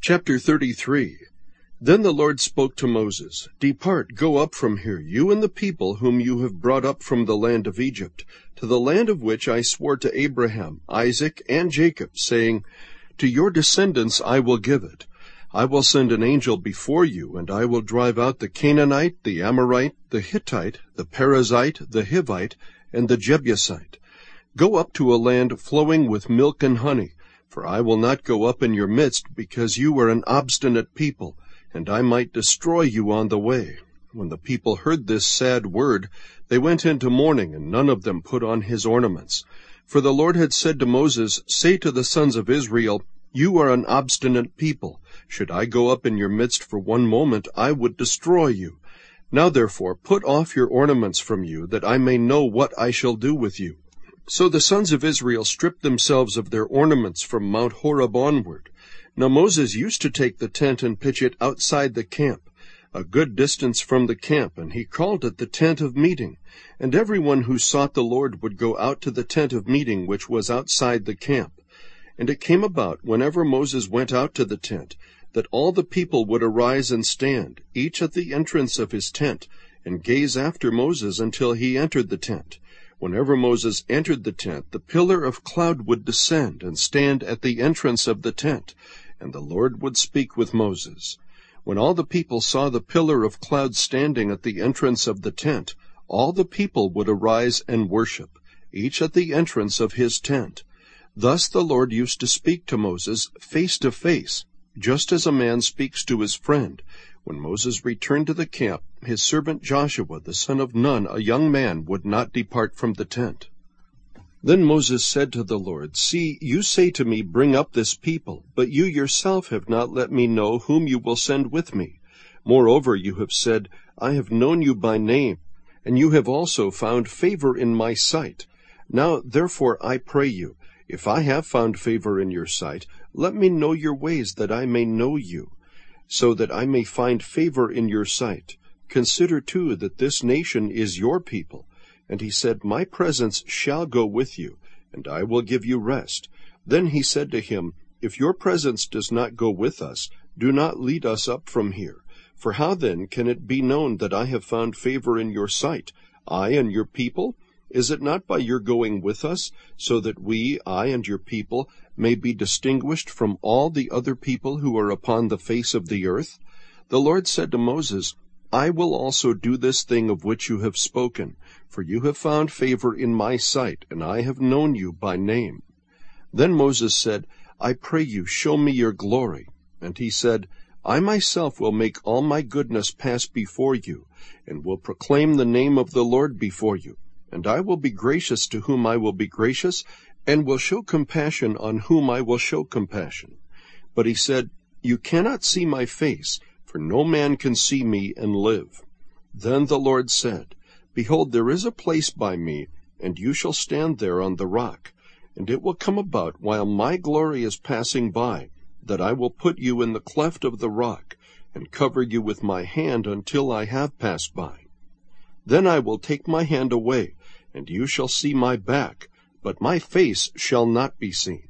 Chapter 33. Then the Lord spoke to Moses, Depart, go up from here, you and the people whom you have brought up from the land of Egypt, to the land of which I swore to Abraham, Isaac, and Jacob, saying, To your descendants I will give it. I will send an angel before you, and I will drive out the Canaanite, the Amorite, the Hittite, the Perizzite, the Hivite, and the Jebusite. Go up to a land flowing with milk and honey, for I will not go up in your midst, because you are an obstinate people, and I might destroy you on the way. When the people heard this sad word, they went into mourning, and none of them put on his ornaments. For the Lord had said to Moses, Say to the sons of Israel, You are an obstinate people. Should I go up in your midst for one moment, I would destroy you. Now therefore put off your ornaments from you, that I may know what I shall do with you. So the sons of Israel stripped themselves of their ornaments from Mount Horeb onward. Now Moses used to take the tent and pitch it outside the camp, a good distance from the camp, and he called it the tent of meeting. And everyone who sought the Lord would go out to the tent of meeting which was outside the camp. And it came about, whenever Moses went out to the tent, that all the people would arise and stand, each at the entrance of his tent, and gaze after Moses until he entered the tent. Whenever Moses entered the tent, the pillar of cloud would descend and stand at the entrance of the tent, and the Lord would speak with Moses. When all the people saw the pillar of cloud standing at the entrance of the tent, all the people would arise and worship, each at the entrance of his tent. Thus the Lord used to speak to Moses face to face, just as a man speaks to his friend. When Moses returned to the camp, his servant Joshua, the son of Nun, a young man, would not depart from the tent. Then Moses said to the Lord, See, you say to me, Bring up this people, but you yourself have not let me know whom you will send with me. Moreover, you have said, I have known you by name, and you have also found favor in my sight. Now, therefore, I pray you, if I have found favor in your sight, let me know your ways, that I may know you, so that I may find favor in your sight. Consider, too, that this nation is your people. And he said, My presence shall go with you, and I will give you rest. Then he said to him, If your presence does not go with us, do not lead us up from here. For how then can it be known that I have found favor in your sight, I and your people? Is it not by your going with us, so that we, I and your people, may be distinguished from all the other people who are upon the face of the earth? The Lord said to Moses, I will also do this thing of which you have spoken, for you have found favor in my sight, and I have known you by name. Then Moses said, I pray you, show me your glory. And he said, I myself will make all my goodness pass before you, and will proclaim the name of the Lord before you. And I will be gracious to whom I will be gracious, and will show compassion on whom I will show compassion. But he said, You cannot see my face, for no man can see me and live. Then the Lord said, Behold, there is a place by me, and you shall stand there on the rock. And it will come about, while my glory is passing by, that I will put you in the cleft of the rock, and cover you with my hand until I have passed by. Then I will take my hand away, and you shall see my back, but my face shall not be seen.